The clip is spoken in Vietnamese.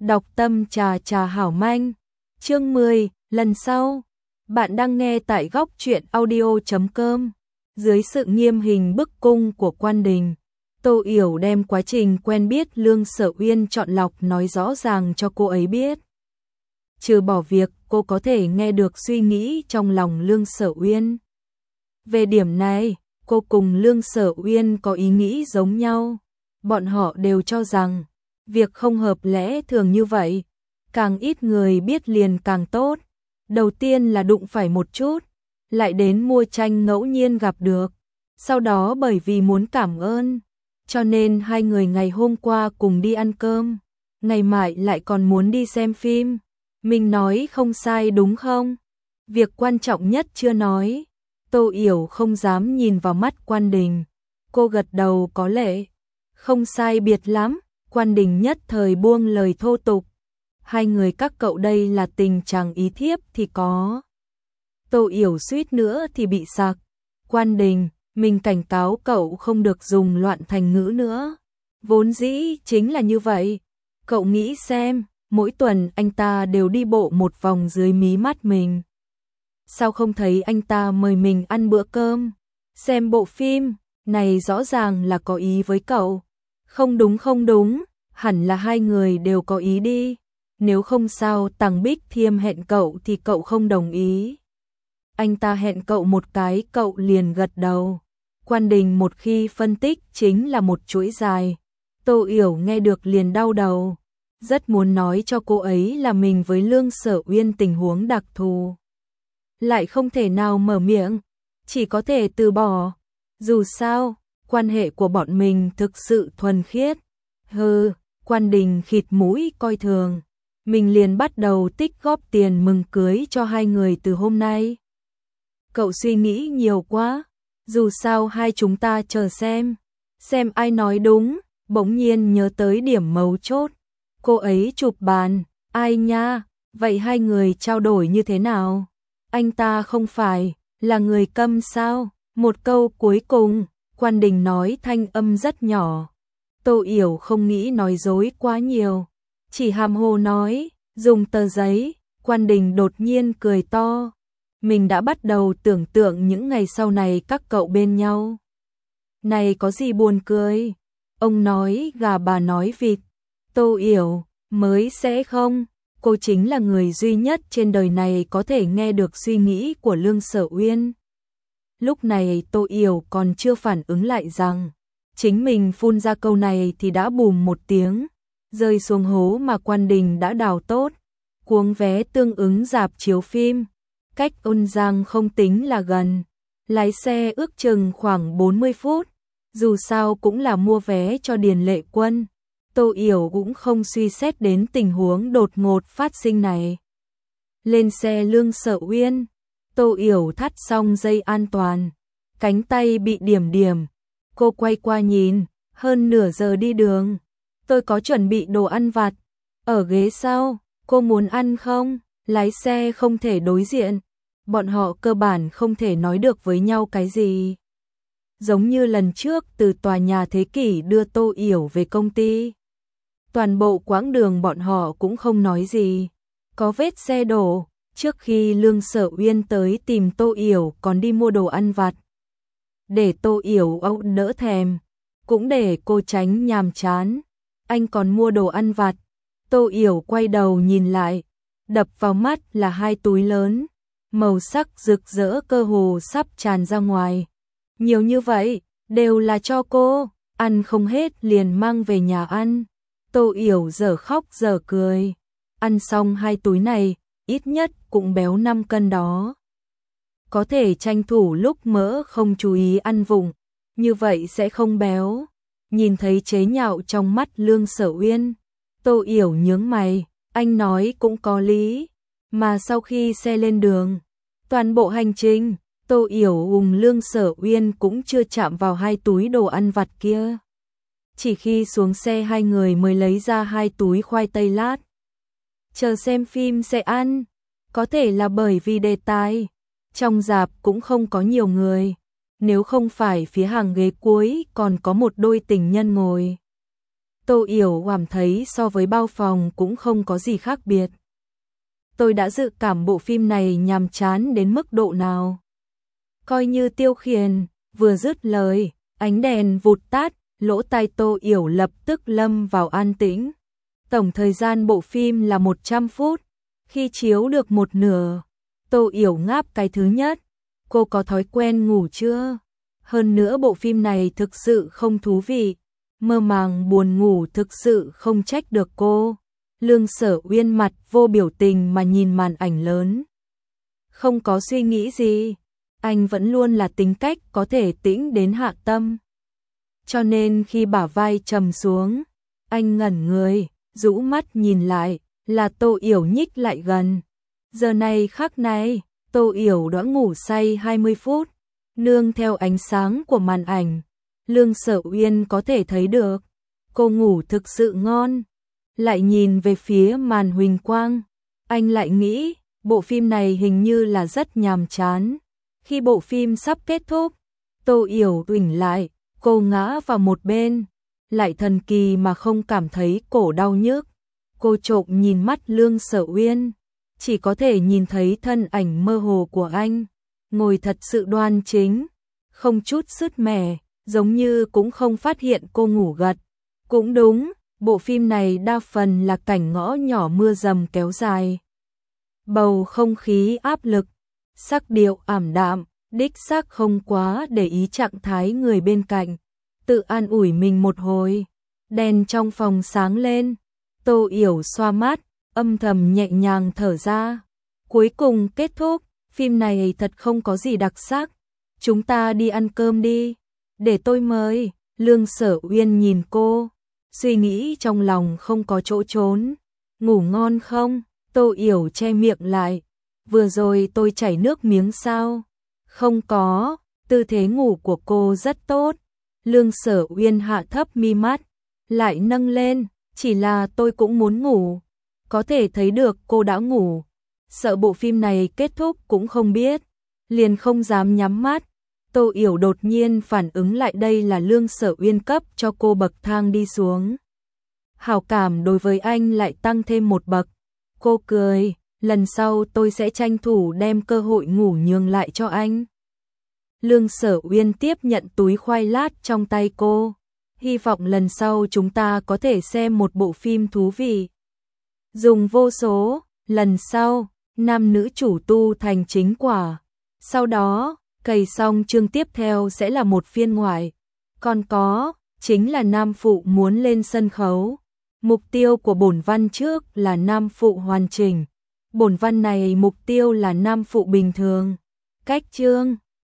Đọc tâm trà trà hảo manh. Chương 10, lần sau. Bạn đang nghe tại góc truyện audio.com. Dưới sự nghiêm hình bức cung của Quan Đình, Tô Yểu đem quá trình quen biết Lương Sở Uyên chọn lọc nói rõ ràng cho cô ấy biết. Trừ bỏ việc cô có thể nghe được suy nghĩ trong lòng Lương Sở Uyên. Về điểm này, cô cùng Lương Sở Uyên có ý nghĩ giống nhau. Bọn họ đều cho rằng, việc không hợp lẽ thường như vậy, càng ít người biết liền càng tốt. Đầu tiên là đụng phải một chút, lại đến mua tranh ngẫu nhiên gặp được. Sau đó bởi vì muốn cảm ơn, cho nên hai người ngày hôm qua cùng đi ăn cơm, ngày mai lại còn muốn đi xem phim. Mình nói không sai đúng không? Việc quan trọng nhất chưa nói. Tô Yểu không dám nhìn vào mắt Quan Đình. Cô gật đầu có lệ. Không sai biệt lắm. Quan Đình nhất thời buông lời thô tục. Hai người các cậu đây là tình chàng ý thiếp thì có. Tô Yểu suýt nữa thì bị sặc. Quan Đình, mình cảnh cáo cậu không được dùng loạn thành ngữ nữa. Vốn dĩ chính là như vậy. Cậu nghĩ xem, mỗi tuần anh ta đều đi bộ một vòng dưới mí mắt mình. Sao không thấy anh ta mời mình ăn bữa cơm, xem bộ phim, này rõ ràng là có ý với cậu. Không đúng, hẳn là hai người đều có ý đi. Nếu không sao Tằng Bích Thiêm hẹn cậu thì cậu không đồng ý. Anh ta hẹn cậu một cái cậu liền gật đầu. Quan Đình một khi phân tích chính là một chuỗi dài. Tô Yểu nghe được liền đau đầu. Rất muốn nói cho cô ấy là mình với Lương Sở Uyên tình huống đặc thù. Lại không thể nào mở miệng, chỉ có thể từ bỏ. Dù sao, quan hệ của bọn mình thực sự thuần khiết. Quan Đình khịt mũi coi thường. Mình liền bắt đầu tích góp tiền mừng cưới cho hai người từ hôm nay. Cậu suy nghĩ nhiều quá, dù sao hai chúng ta chờ xem ai nói đúng. Bỗng nhiên nhớ tới điểm mấu chốt. Cô ấy chụp bàn, ai nha, vậy hai người trao đổi như thế nào? Anh ta không phải là người câm sao? Một câu cuối cùng, Quan Đình nói thanh âm rất nhỏ. Tô Yểu không nghĩ nói dối quá nhiều, chỉ hàm hồ nói, dùng tờ giấy. Quan Đình đột nhiên cười to. Mình đã bắt đầu tưởng tượng những ngày sau này các cậu bên nhau. Này có gì buồn cười? Ông nói gà bà nói vịt. Tô Yểu, mới sẽ không, cô chính là người duy nhất trên đời này có thể nghe được suy nghĩ của Lương Sở Uyên. Lúc này Tô Yểu còn chưa phản ứng lại rằng, chính mình phun ra câu này thì đã bùm một tiếng, rơi xuống hố mà Quan Đình đã đào tốt, cuống vé tương ứng rạp chiếu phim. Cách Ôn Giang không tính là gần, lái xe ước chừng khoảng 40 phút, dù sao cũng là mua vé cho Điền Lệ Quân. Tô Yểu cũng không suy xét đến tình huống đột ngột phát sinh này. Lên xe Lương Sở Uyên, Tô Yểu thắt xong dây an toàn, cánh tay bị điểm. Cô quay qua nhìn, hơn nửa giờ đi đường. Tôi có chuẩn bị đồ ăn vặt ở ghế sau, cô muốn ăn không? Lái xe không thể đối diện, bọn họ cơ bản không thể nói được với nhau cái gì. Giống như lần trước từ tòa nhà Thế Kỷ đưa Tô Yểu về công ty. Toàn bộ quãng đường bọn họ cũng không nói gì. Có vết xe đổ, trước khi Lương Sở Uyên tới tìm Tô Yểu còn đi mua đồ ăn vặt. Để Tô Yểu âu đỡ thèm, cũng để cô tránh nhàm chán. Anh còn mua đồ ăn vặt. Tô Yểu quay đầu nhìn lại, đập vào mắt là hai túi lớn, màu sắc rực rỡ cơ hồ sắp tràn ra ngoài. Nhiều như vậy, đều là cho cô, ăn không hết liền mang về nhà ăn. Tô Yểu dở khóc dở cười. Ăn xong hai túi này, ít nhất cũng béo 5 cân đó. Có thể tranh thủ lúc mỡ không chú ý ăn vụng, như vậy sẽ không béo. Nhìn thấy chế nhạo trong mắt Lương Sở Uyên, Tô Yểu nhướng mày, anh nói cũng có lý. Mà sau khi xe lên đường, toàn bộ hành trình, Tô Yểu cùng Lương Sở Uyên cũng chưa chạm vào hai túi đồ ăn vặt kia. Chỉ khi xuống xe hai người mới lấy ra hai túi khoai tây lát. Chờ xem phim sẽ ăn, có thể là bởi vì đề tài. Trong rạp cũng không có nhiều người, nếu không phải phía hàng ghế cuối còn có một đôi tình nhân ngồi. Tô Yểu cảm thấy so với bao phòng cũng không có gì khác biệt. Tôi đã dự cảm bộ phim này nhàm chán đến mức độ nào. Coi như Tiêu Khiển, vừa dứt lời, ánh đèn vụt tắt, lỗ tai Tô Yểu lập tức lâm vào an tĩnh. Tổng thời gian bộ phim là 100 phút, khi chiếu được một nửa, Tô Yểu ngáp cái thứ nhất. Cô có thói quen ngủ chưa? Hơn nữa bộ phim này thực sự không thú vị, mơ màng buồn ngủ thực sự không trách được cô. Lương Sở Uyên mặt vô biểu tình mà nhìn màn ảnh lớn. Không có suy nghĩ gì, anh vẫn luôn là tính cách có thể tĩnh đến hạ tâm. Cho nên khi bả vai trầm xuống, anh ngẩn người, rũ mắt nhìn lại, là Tô Yểu nhích lại gần. Giờ này khắc này, Tô Yểu đã ngủ say 20 phút, nương theo ánh sáng của màn ảnh, Lương Sở Uyên có thể thấy được, cô ngủ thực sự ngon. Lại nhìn về phía màn huỳnh quang, anh lại nghĩ, bộ phim này hình như là rất nhàm chán. Khi bộ phim sắp kết thúc, Tô Yểu uỳnh lại, cô ngã vào một bên, lại thần kỳ mà không cảm thấy cổ đau nhức. Cô trộm nhìn mắt Lương Sở Uyên, chỉ có thể nhìn thấy thân ảnh mơ hồ của anh, ngồi thật sự đoan chính, không chút sứt mẻ, giống như cũng không phát hiện cô ngủ gật. Cũng đúng, bộ phim này đa phần là cảnh ngõ nhỏ mưa dầm kéo dài. Bầu không khí áp lực, sắc điệu ảm đạm, đích xác không quá để ý trạng thái người bên cạnh. Tự an ủi mình một hồi, đèn trong phòng sáng lên, Tô Yểu xoa mắt, âm thầm nhẹ nhàng thở ra. Cuối cùng kết thúc, phim này thật không có gì đặc sắc. Chúng ta đi ăn cơm đi, để tôi mời. Lương Sở Uyên nhìn cô, suy nghĩ trong lòng không có chỗ trốn. Ngủ ngon không? Tô Yểu che miệng lại. Vừa rồi tôi chảy nước miếng sao? Không có, tư thế ngủ của cô rất tốt. Lương Sở Uyên hạ thấp mi mắt, lại nâng lên, chỉ là tôi cũng muốn ngủ. Có thể thấy được cô đã ngủ, sợ bộ phim này kết thúc cũng không biết, liền không dám nhắm mắt. Tô Yểu đột nhiên phản ứng lại đây là Lương Sở Uyên cấp cho cô bậc thang đi xuống. Hảo cảm đối với anh lại tăng thêm một bậc. Cô cười, lần sau tôi sẽ tranh thủ đem cơ hội ngủ nhường lại cho anh. Lương Sở Uyên tiếp nhận túi khoai lát trong tay cô. Hy vọng lần sau chúng ta có thể xem một bộ phim thú vị. Dùng vô số, lần sau, nam nữ chủ tu thành chính quả. Sau đó, cày xong chương tiếp theo sẽ là một phiên ngoại. Còn có, chính là nam phụ muốn lên sân khấu. Mục tiêu của bổn văn trước là nam phụ hoàn chỉnh. Bổn văn này mục tiêu là nam phụ bình thường. Cách chương